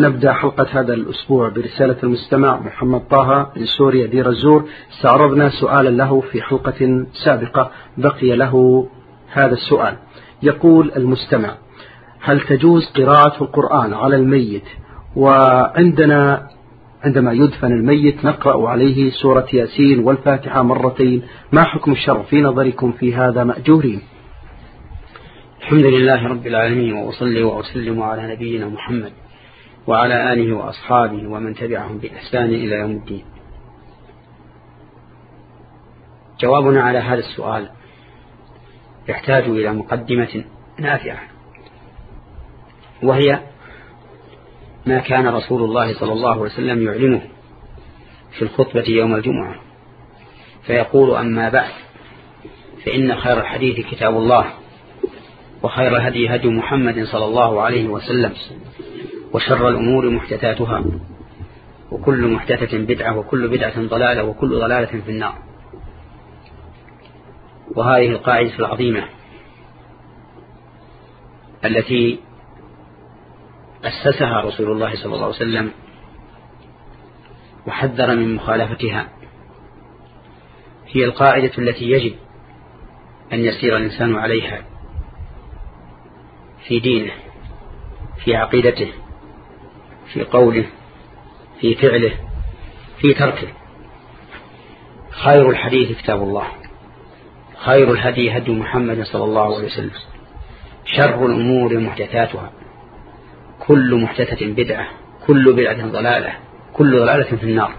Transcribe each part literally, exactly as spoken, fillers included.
نبدأ حلقة هذا الأسبوع برسالة المستمع محمد طه من سوريا دير الزور. استعرضنا سؤالا له في حلقة سابقة، بقي له هذا السؤال. يقول المستمع: هل تجوز قراءة القرآن على الميت؟ وعندنا عندما يدفن الميت نقرأ عليه سورة ياسين والفاتحة مرتين، ما حكم الشرع في نظركم في هذا مأجورين؟ الحمد لله رب العالمين، وأصلي وأسلم على نبينا محمد وعلى آله وأصحابه ومن تبعهم بإحسان إلى يوم الدين. جوابنا على هذا السؤال يحتاج إلى مقدمة نافعة، وهي ما كان رسول الله صلى الله عليه وسلم يعلنه في الخطبة يوم الجمعة، فيقول: أما بعد، فإن خير الحديث كتاب الله، وخير الهدي هدي محمد صلى الله عليه وسلم، وشر الأمور محدثاتها، وكل محدثة بدعة، وكل بدعة ضلالة، وكل ضلالة في النار. وهذه القاعدة العظيمة التي أسسها رسول الله صلى الله عليه وسلم وحذر من مخالفتها هي القاعدة التي يجب أن يسير الإنسان عليها في دينه، في عقيدته، في قوله، في فعله، في تركه. خير الحديث كتاب الله، خير الهدي هدي محمد صلى الله عليه وسلم، شر الأمور محدثاتها، كل محدثة بدعة، كل بدعة ضلالة، كل ضلالة في النار.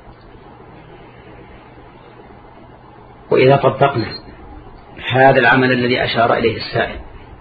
وإذا طبقنا هذا العمل الذي أشار إليه السائل،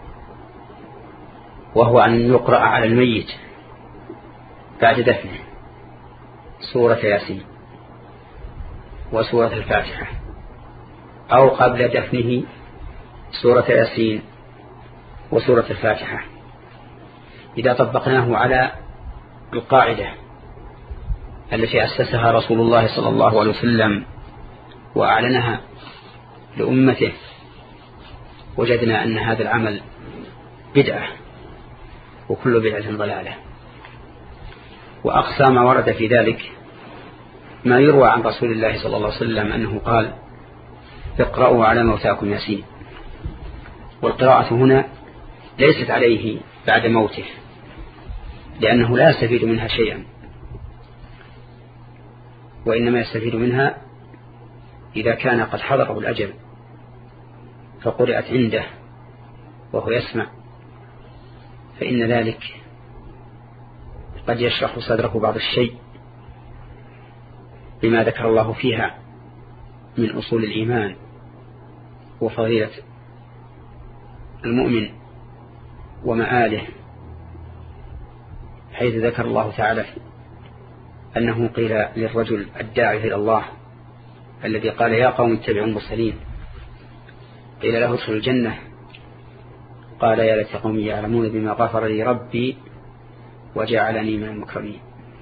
وهو أن يقرأ على الميت بعد دفنه سورة ياسين وسورة الفاتحة، أو قبل دفنه سورة ياسين وسورة الفاتحة، إذا طبقناه على القاعدة التي أسسها رسول الله صلى الله عليه وسلم وأعلنها لأمته، وجدنا أن هذا العمل بدعة، وكل بدعة ضلالة. وأقصى ما ورد في ذلك ما يروى عن رسول الله صلى الله عليه وسلم أنه قال: اقرأوا على موتاكم ياسين. والقراءة هنا ليست عليه بعد موته، لأنه لا يستفيد منها شيئا، وإنما يستفيد منها إذا كان قد حضره الأجل فقرأت عنده وهو يسمع، فإن ذلك قد يشرح صدره بعض الشيء بما ذكر الله فيها من أصول الإيمان وفضيلة المؤمن ومآله، حيث ذكر الله تعالى أنه قيل للرجل الداعي إلى الله الذي قال: يا قوم اتبعوا المرسلين، قيل له: ادخل الجنة، قال: يا ليت قومي يعلمون بما غفر لي ربي وجعلني من المكرمين.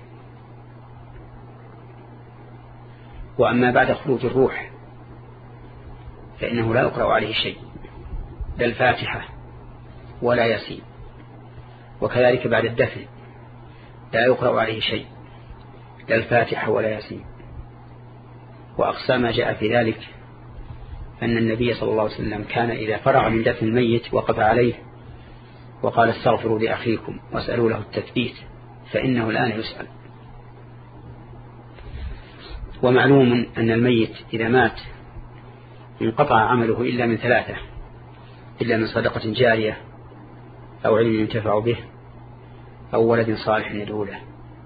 وأما بعد خروج الروح فإنه لا يقرأ عليه شيء، لا الفاتحة ولا ياسين، وكذلك بعد الدفن لا يقرأ عليه شيء، لا الفاتحة ولا ياسين. وأقصى ما جاء في ذلك أن النبي صلى الله عليه وسلم كان إذا فرغ من دفن الميت وقف عليه وقال: استغفروا لأخيكم واسألوا له التثبيت فإنه الآن يسأل. ومعلوم أن الميت إذا مات انقطع عمله إلا من ثلاثة: إلا من صدقة جارية، أو علم ينتفع به، أو ولد صالح يدعو له.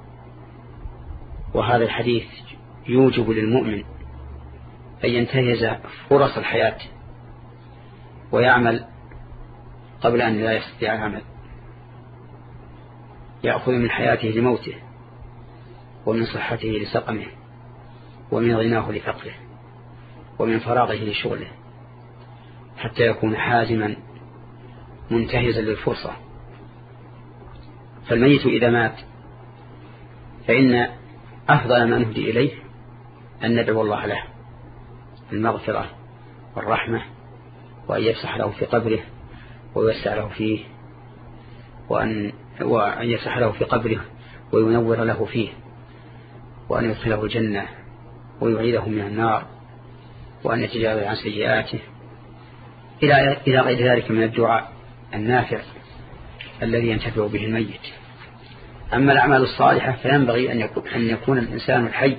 وهذا الحديث يوجب للمؤمن أن ينتهز فرص الحياة ويعمل قبل أن لا يستطيع العمل، يأخذ من حياته لموته، ومن صحته لسقمه، ومن غناه لفقره، ومن فراغه لشغله، حتى يكون حازما منتهزا للفرصة. فالميت إذا مات فإن أفضل ما نهدي إليه أن ندعو الله له المغفرة والرحمة، وأن يفسح له في قبره ويوسع له فيه، وأن, وأن يفسح له في قبره وينور له فيه، وأن يدخله الجنة ويعيده من النار، وأن يتجاوز عن سيئاته إلى غير ذلك من الدعاء النافع الذي ينتفع به الميت. أما الأعمال الصالحة فينبغي أن يكون الإنسان الحي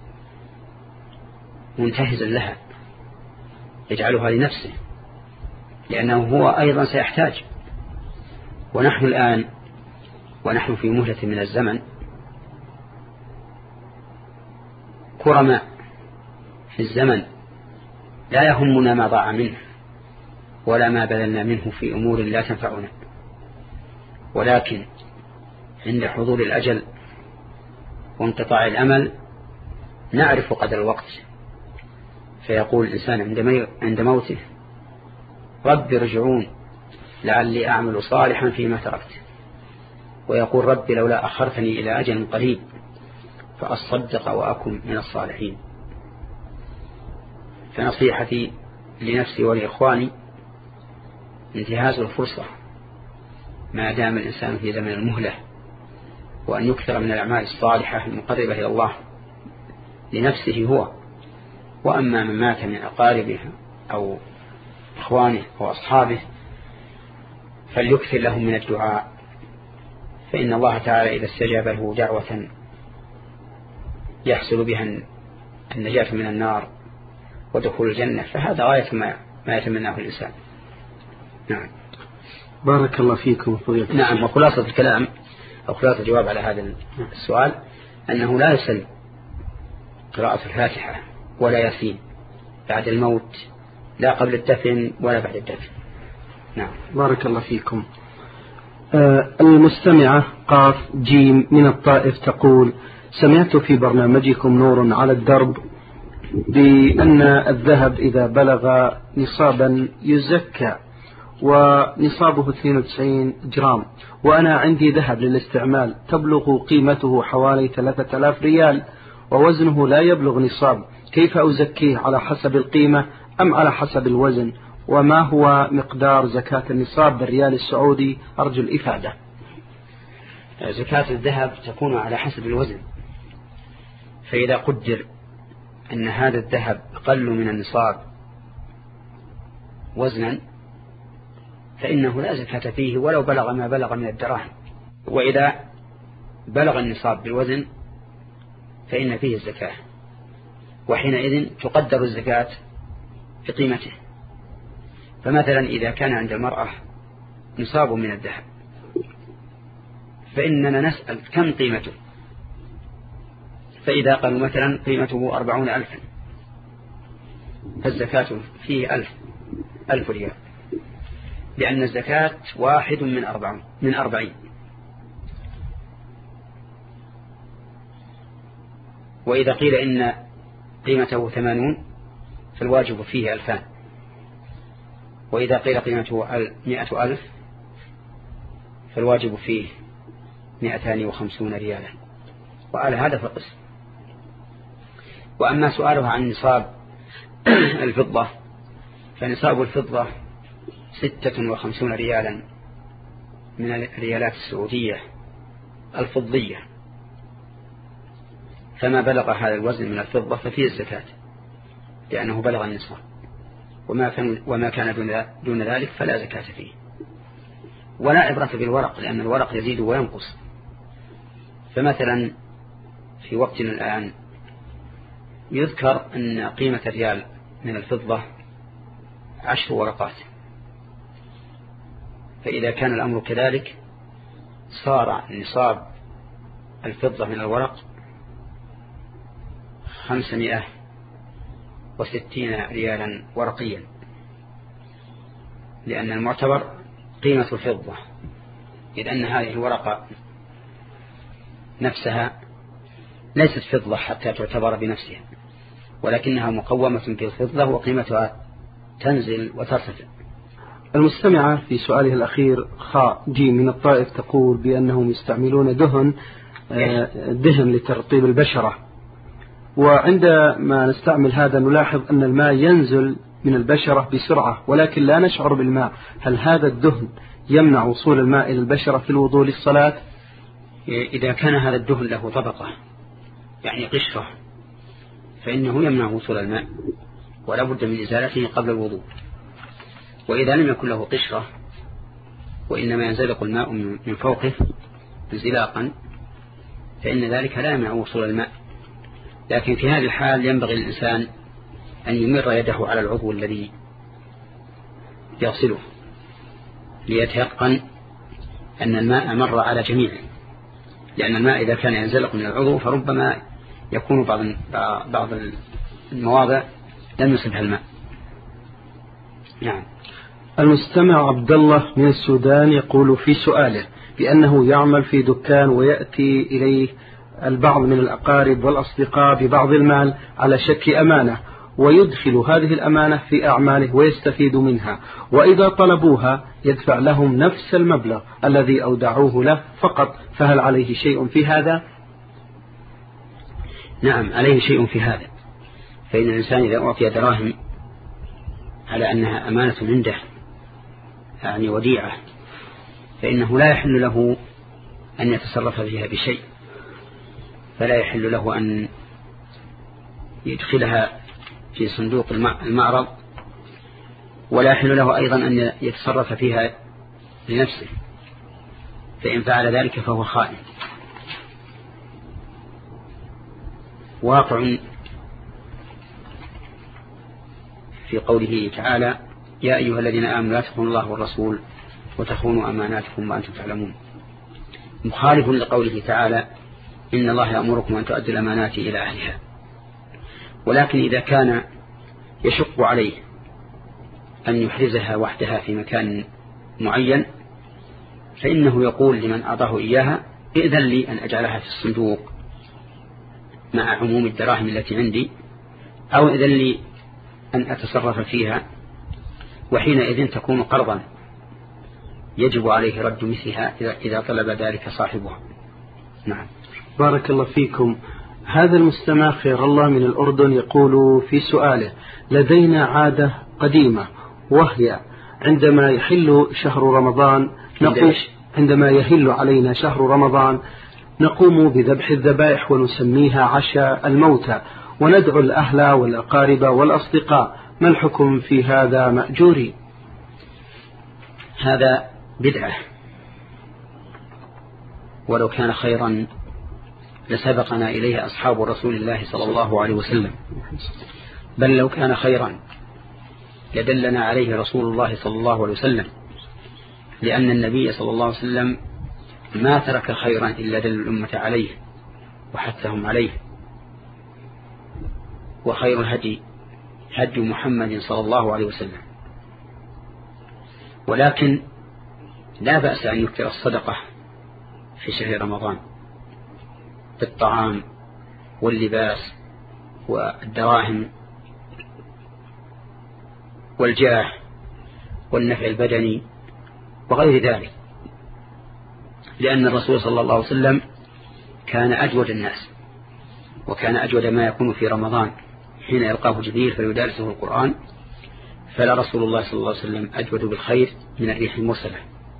منتهزا لها يجعلها لنفسه، لأنه هو أيضا سيحتاج. ونحن الآن ونحن في مهلة من الزمن كرماء في الزمن، لا يهمنا ما ضاع منه ولا ما بذلنا منه في أمور لا تنفعنا، ولكن عند حضور الأجل وانقطاع الأمل نعرف قدر الوقت، فيقول الإنسان عند موته: رب ارجعون لعلي أعمل صالحا فيما تركت، ويقول: رب لولا أخرتني إلى أجل قريب فأصدق وأكن من الصالحين. فنصيحتي لنفسي ولإخواني انتهاز الفرصة ما دام الإنسان في زمن المهلة، وأن يكثر من الأعمال الصالحة المقربة إلى الله لنفسه هو، وأما من مات من أقاربه أو إخوانه أو أصحابه فليكثر لهم من الدعاء، فإن الله تعالى إذا استجاب له دعوة يحصل بها النجاة من النار ودخول الجنة فهذا غاية ما, ما يتمناه الإنسان. نعم. بارك الله فيكم فضيلة. نعم. وخلاصة الكلام أو خلاصة الجواب على هذا السؤال أنه لا يسل قراءة الفاتحة ولا ياسين بعد الموت، لا قبل الدفن ولا بعد الدفن. نعم. بارك الله فيكم. آه المستمعة قاف جيم من الطائف تقول: سمعت في برنامجكم نور على الدرب بأن الذهب إذا بلغ نصابا يزكى، ونصابه اثنين وتسعين جرام، وأنا عندي ذهب للاستعمال تبلغ قيمته حوالي ثلاثة آلاف ريال ووزنه لا يبلغ نصاب، كيف أزكيه؟ على حسب القيمة أم على حسب الوزن؟ وما هو مقدار زكاة النصاب بالريال السعودي؟ أرجو الإفادة. زكاة الذهب تكون على حسب الوزن، فإذا قدر أن هذا الذهب أقل من النصاب وزنا فإنه لا زكاة فيه ولو بلغ ما بلغ من الدراهم، وإذا بلغ النصاب بالوزن فإن فيه الزكاة، وحينئذ تقدر الزكاة بقيمته. فمثلا إذا كان عند المرأة نصاب من الذهب فإننا نسأل كم قيمته، فإذا قالوا مثلا قيمته أربعون ألفا فالزكاة فيه ألف ألف ريال، لأن الزكاة واحد من أربعين من أربعين. وإذا قيل إن قيمته ثمانون فالواجب فيه ألفان، وإذا قيل قيمته مئة ألف فالواجب فيه مئتان وخمسون ريالا، وعلى هذا فقس. وأما سؤالها عن نصاب الفضة فنصاب الفضة ستة وخمسون ريالا من الريالات السعودية الفضية، فما بلغ هذا الوزن من الفضة ففيه الزكاة لأنه بلغ النصاب، وما كان دون ذلك فلا زكاة فيه. ولا عبرة بالورق لأن الورق يزيد وينقص. فمثلا في وقتنا الآن يذكر أن قيمة الريال من الفضة عشر ورقات، فإذا كان الأمر كذلك صار نصاب الفضة من الورق خمسمائة وستين ريالا ورقيا، لأن المعتبر قيمة الفضة، إذ أن هذه الورقة نفسها ليست فضة حتى تعتبر بنفسها، ولكنها مقومة بالفضة وقيمتها تنزل وترتفع. المستمعة في سؤاله الأخير خاء جيم من الطائف تقول بأنهم يستعملون دهن دهن لترطيب البشرة، وعندما نستعمل هذا نلاحظ أن الماء ينزل من البشرة بسرعة ولكن لا نشعر بالماء، هل هذا الدهن يمنع وصول الماء إلى البشرة في الوضوء للصلاة؟ إذا كان هذا الدهن له طبقة يعني قشرة فإنه يمنع وصول الماء ولا بد من إزالته قبل الوضوء. وإذا لم يكن له قشرة وإنما ينزلق الماء من فوقه انزلاقا فإن ذلك لا يمنع وصول الماء. لكن في هذه الحال ينبغي للإنسان أن يمر يده على العضو الذي يغسله ليتيقن أن الماء مر على جميعه، لأن الماء إذا كان ينزلق من العضو فربما يكون بعض بعض المواضع لم يصبها الماء. نعم. المستمع عبد الله من السودان يقول في سؤاله بأنه يعمل في دكان ويأتي إليه البعض من الأقارب والأصدقاء ببعض المال على شك أمانة، ويدخل هذه الأمانة في أعماله ويستفيد منها، وإذا طلبوها يدفع لهم نفس المبلغ الذي أودعوه له فقط، فهل عليه شيء في هذا؟ نعم عليه شيء في هذا. فإن الإنسان إذا أعطي دراهم على أنها أمانة عنده يعني وديعة فإنه لا يحل له أن يتصرف فيها بشيء، فلا يحل له أن يدخلها في صندوق المعرض، ولا يحل له أيضا أن يتصرف فيها لنفسه، فإن فعل ذلك فهو خائن. واقع في قوله تعالى يا أيها الذين آمنوا لا تخونوا الله والرسول وتخونوا أماناتكم وأنتم تعلمون، مخالف لقوله تعالى إن الله يأمركم أن تؤدوا الأمانات إلى أهلها. ولكن إذا كان يشق عليه أن يحرزها وحدها في مكان معين فإنه يقول لمن أعطاه إياها إذن لي أن أجعلها في الصندوق مع عموم الدراهم التي عندي، أو إذن لي أن أتصرف فيها، وحينئذ تكون قرضا يجب عليه رد مثلها إذا طلب ذلك صاحبها. نعم. بارك الله فيكم. هذا المستمع خير الله من الأردن يقول في سؤاله لدينا عادة قديمة، وهي عندما يحل شهر رمضان نقوم عندما يحل علينا شهر رمضان نقوم بذبح الذبائح ونسميها عشاء الموتى، وندعو الأهل والأقارب والأصدقاء، ما الحكم في هذا مأجوري؟ هذا بدعة، ولو كان خيرا لسبقنا إليه أصحاب رسول الله صلى الله عليه وسلم، بل لو كان خيرا لدلنا عليه رسول الله صلى الله عليه وسلم، لأن النبي صلى الله عليه وسلم ما ترك خيرا إلا دل الأمة عليه وحثهم عليه. وخير الهدي هدي محمد صلى الله عليه وسلم. ولكن لا بأس أن يكثر الصدقة في شهر رمضان بالطعام واللباس والدراهم والجاه والنفع البدني وغير ذلك، لأن الرسول صلى الله عليه وسلم كان أجود الناس، وكان أجود ما يكون في رمضان حين يلقاه جبريل فيدارسه القرآن، فلا رسول الله صلى الله عليه وسلم أجود بالخير من الريح المرسلة.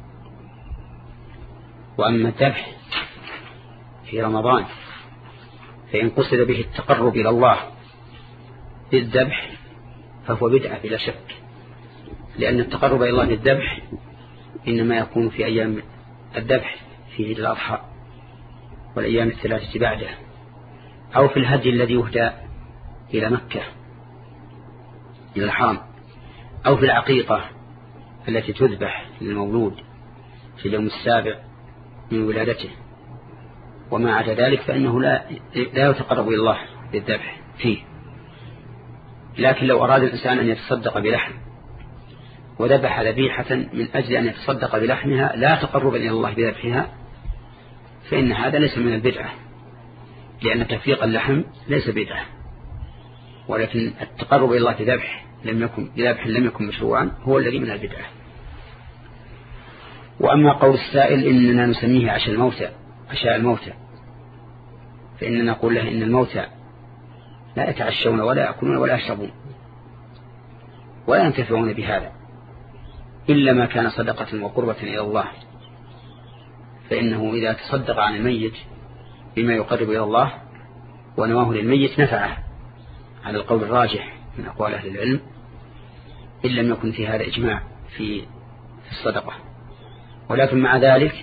وأما الذبح في رمضان فإن قصد به التقرب إلى الله بالذبح فهو بدعة بلا شك، لأن التقرب إلى الله بالذبح إنما يكون في أيام الذبح في عيد الأضحى والأيام الثلاثة بعده، أو في الهدي الذي يهدى إلى مكة إلى الحرم، أو في العقيقة التي تذبح للمولود في اليوم السابع من ولادته. وما عدا ذلك فإنه لا, لا يتقرب إلى الله بالذبح فيه. لكن لو أراد الإنسان أن يتصدق بلحم وذبح ذبيحة من أجل أن يتصدق بلحمها لا تقرب إلى الله بذبحها فإن هذا ليس من البدعة، لأن تفريق اللحم ليس بدعة، ولكن التقرب إلى الله بذبح لم يكن بذبح لم يكن مشروعا هو الذي من البدعة. وأما قول السائل إننا نسميه عشاء الموتى عشاء الموتى فإننا نقول له إن الموتى لا يتعشون ولا يأكلون ولا يشربون ولا ينتفعون بهذا إلا ما كان صدقة وقربة إلى الله، فإنه إذا تصدق عن الميت بما يقرب إلى الله ونواه للميت نفعه على القول الراجح من أقوال أهل العلم، إن لم يكن في هذا إجماع في الصدقة. ولكن مع ذلك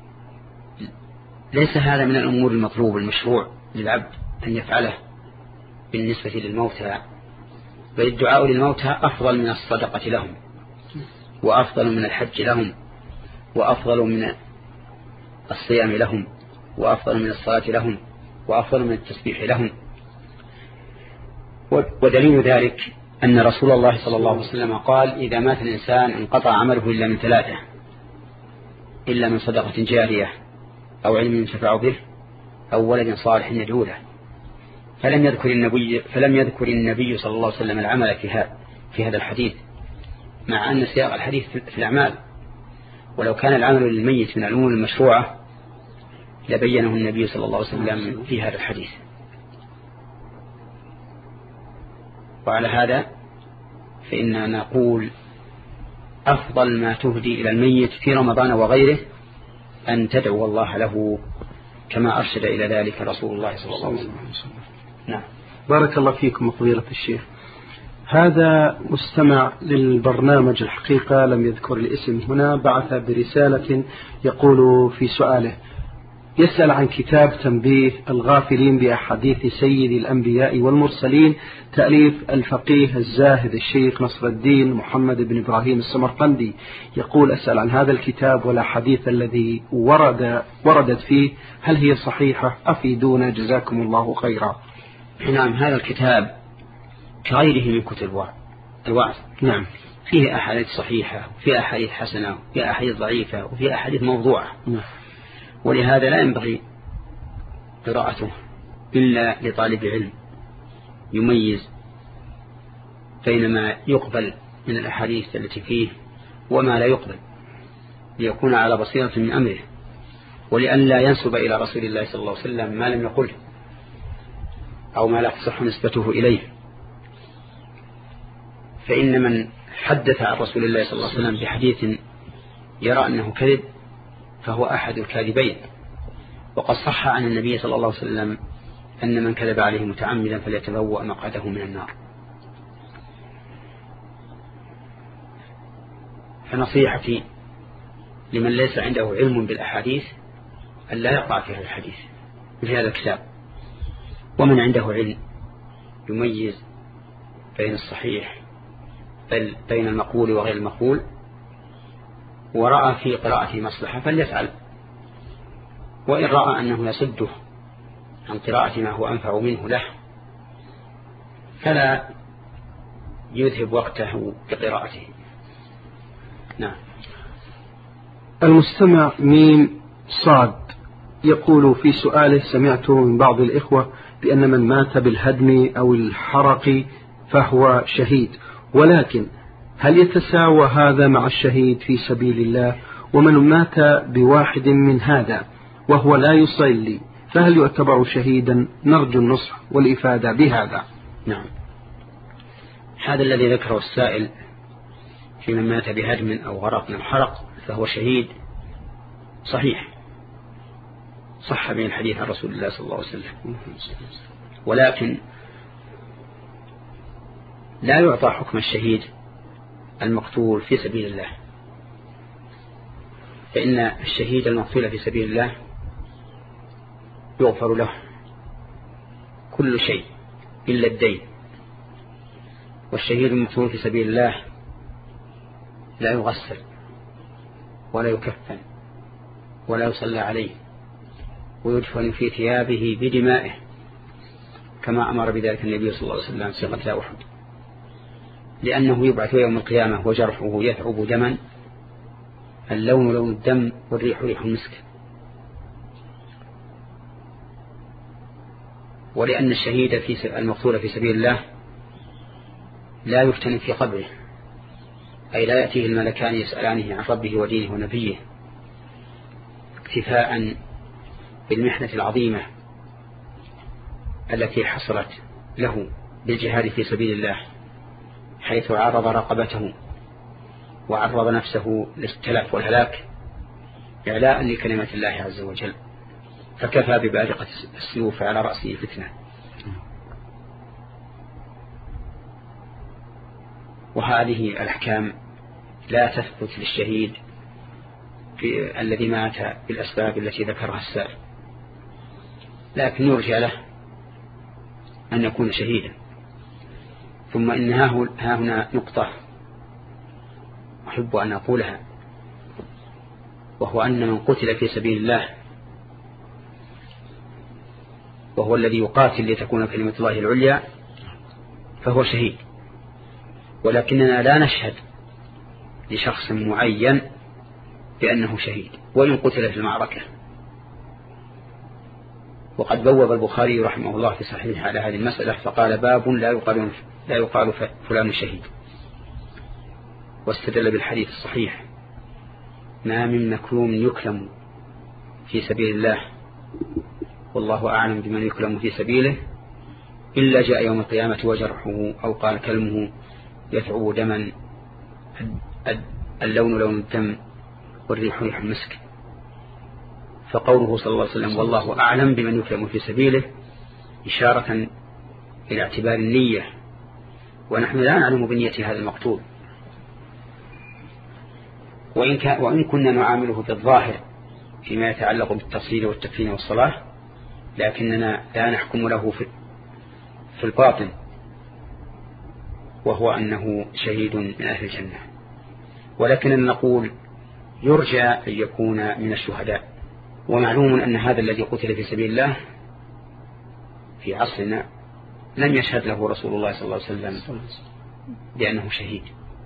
ليس هذا من الأمور المطلوب المشروع للعبد أن يفعله بالنسبة للموتى، بل الدعاء للموتى أفضل من الصدقة لهم، وأفضل من الحج لهم، وأفضل من الصيام لهم، وأفضل من الصلاة لهم، وأفضل من التسبيح لهم. ودليل ذلك أن رسول الله صلى الله عليه وسلم قال: إذا مات الإنسان انقطع عمله إلا من ثلاثة، إلا من صدقة جارية أو علم ينتفع به أو ولد صالح يدعو له. فلم يذكر النبي فلم يذكر النبي صلى الله عليه وسلم العمل في هذا الحديث، مع أن سياق الحديث في الأعمال، ولو كان العمل للميت من الأمور المشروعة لبينه النبي صلى الله عليه وسلم في هذا الحديث. وعلى هذا فإننا نقول أفضل ما تهدي إلى الميت في رمضان وغيره أن تدعو الله له كما أرشد إلى ذلك رسول الله صلى الله عليه وسلم. نعم. بارك الله فيكم فضيلة الشيخ. هذا مستمع للبرنامج الحقيقة لم يذكر الاسم هنا، بعث برسالة يقول في سؤاله: يسأل عن كتاب تنبيه الغافلين بأحاديث سيد الأنبياء والمرسلين، تأليف الفقيه الزاهد الشيخ نصر الدين محمد بن إبراهيم السمرقندي. يقول: أسأل عن هذا الكتاب والأحاديث الذي ورد وردت فيه، هل هي صحيحة؟ أفيدونا جزاكم الله خيرا. نعم، هذا الكتاب كغيره من كتب الوعظ، نعم، فيه أحاديث صحيحة وفيه أحاديث حسنة وفيه أحاديث ضعيفة وفيه أحاديث موضوعة، نعم. ولهذا لا ينبغي قراءته إلا لطالب علم يميز بين ما يقبل من الأحاديث التي فيه وما لا يقبل، ليكون على بصيرة من أمره، ولأن لا ينسب إلى رسول الله صلى الله عليه وسلم ما لم يقله أو ما لا تصح نسبته إليه. فإن من حدث عن رسول الله صلى الله عليه وسلم بحديث يرى أنه كذب فهو أحد الكاذبين. وقد صح عن النبي صلى الله عليه وسلم أن من كذب عليه متعمدا فليتبوأ مقعده من النار. فنصيحتي لمن ليس عنده علم بالأحاديث أن لا يقع في هذا الحديث في هذا الكتاب، ومن عنده علم يميز بين الصحيح بل بين المقول وغير المقول ورأى في قراءته مصلحة فليفعل، وإن رأى أنه يصده عن قراءة ما هو أنفع منه له فلا يذهب وقته بقراءته. نعم. المستمع ميم صاد يقول في سؤاله: سمعت من بعض الإخوة بأن من مات بالهدم أو الحرق فهو شهيد، ولكن هل يتساوى هذا مع الشهيد في سبيل الله؟ ومن مات بواحد من هذا وهو لا يصلي فهل يعتبر شهيدا؟ نرجو النصح والإفادة بهذا. نعم، هذا الذي ذكره السائل في من مات بهدم أو غرق أو حرق فهو شهيد صحيح، صح من الحديث عن رسول الله صلى الله عليه وسلم، ولكن لا يعطى حكم الشهيد المقتول في سبيل الله، فإن الشهيد المقتول في سبيل الله يغفر له كل شيء إلا الدين، والشهيد المقتول في سبيل الله لا يغسل ولا يكفن ولا يصلى عليه ويدفن في ثيابه بدمائه كما أمر بذلك النبي صلى الله عليه وسلم في قتل أحد، لأنه يبعث يوم القيامة وجرحه يثعب دما، اللون لون الدم والريح ريح المسك. ولأن الشهيد في المقتول في سبيل الله لا يفتن في قبره، أي لا يأتيه الملكان يسألانه عن ربه ودينه ونبيه، اكتفاء بالمحنة العظيمة التي حصلت له بالجهاد في سبيل الله، حيث عرض رقبته وعرض نفسه للتلف والهلاك إعلاء لكلمة الله عز وجل، فكفى ببارقة السيوف على رأسه فتنة. وهذه الأحكام لا تثبت للشهيد في الذي مات بالأسباب التي ذكرها السائل، لكن يرجى له أن يكون شهيدا. ثم إن ها هنا نقطة أحب أن أقولها، وهو أن من قتل في سبيل الله وهو الذي يقاتل لتكون كلمة الله العليا فهو شهيد، ولكننا لا نشهد لشخص معين بأنه شهيد وإن قتل في المعركة. وقد بوب البخاري رحمه الله في صحيحه على هذه المسألة فقال: باب لا يقال لا يقال فلان شهيد، واستدل بالحديث الصحيح: ما من مكروم يكلم في سبيل الله والله أعلم بمن يكلم في سبيله إلا جاء يوم القيامة وجرحه أو قال كلمه يثعب دما اللون لون الدم والريح ريح المسك. فقوله صلى الله عليه وسلم والله أعلم بمن يكلم في سبيله إشارة إلى اعتبار النية، ونحن لا نعلم بنية هذا المقتول، وإن, كان وإن كنا نعامله بالظاهر فيما يتعلق بالتصوير والتكفين والصلاة، لكننا لا نحكم له في الباطن، وهو أنه شهيد من أهل الجنة. ولكننا نقول يرجى أن يكون من الشهداء. ومعلوم أن هذا الذي قتل في سبيل الله في عصرنا لم يشهد له رسول الله صلى الله عليه وسلم بأنه شهيد.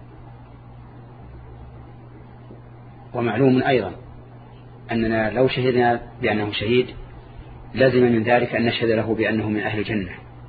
ومعلوم أيضا أننا لو شهدنا بأنه شهيد لازم من ذلك أن نشهد له بأنه من أهل الجنة،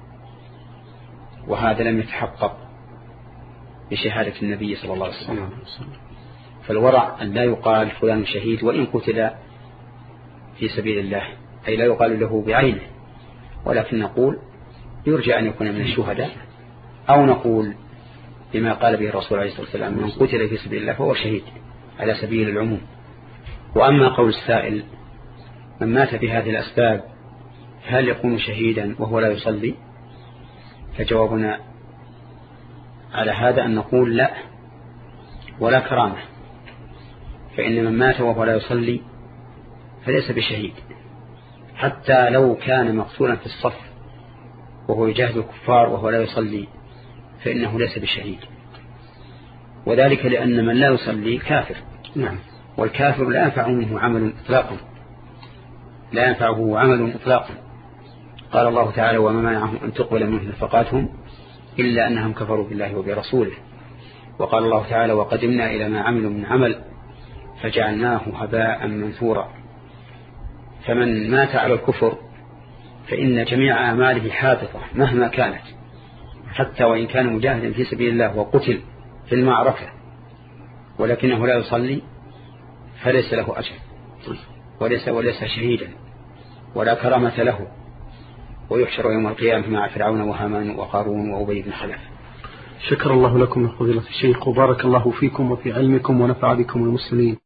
وهذا لم يتحقق بشهادة النبي صلى الله عليه وسلم. فالورع أن لا يقال فلان شهيد وإن قتل في سبيل الله، أي لا يقال له بعينه، ولكن نقول يرجى أن يكون من الشهداء، أو نقول بما قال به الرسول عليه الصلاة والسلام: من قتل في سبيل الله فهو شهيد، على سبيل العموم. وأما قول السائل: من مات بهذه الأسباب هل يكون شهيدا وهو لا يصلي؟ فجوابنا على هذا أن نقول لا، ولا كرامة، فإن من مات وهو لا يصلي فليس بشهيد، حتى لو كان مقتولا في الصف وهو يجاهد الكفار وهو لا يصلي فإنه ليس بشهيد، وذلك لأن من لا يصلي كافر. نعم. والكافر لا ينفعه منه عمل إطلاقا، لا ينفعه عمل إطلاقا. قال الله تعالى: وما منعهم أن تقبل منهم نفقاتهم إلا أنهم كفروا بالله وبرسوله. وقال الله تعالى: وقدمنا إلى ما عملوا من عمل فجعلناه هباء منثورا. فمن مات على الكفر فإن جميع أعماله حادثة مهما كانت، حتى وإن كان مجاهدا في سبيل الله وقتل في المعركة ولكنه لا يصلي فليس له أجر، وليس, وليس شهيدا ولا كرامة له، ويحشر يوم القيامة مع فرعون وهامان وقارون وأبي بن خلف. شكر الله لكم يا فضيلة الشيخ، وبارك الله فيكم وفي علمكم ونفع بكم المسلمين.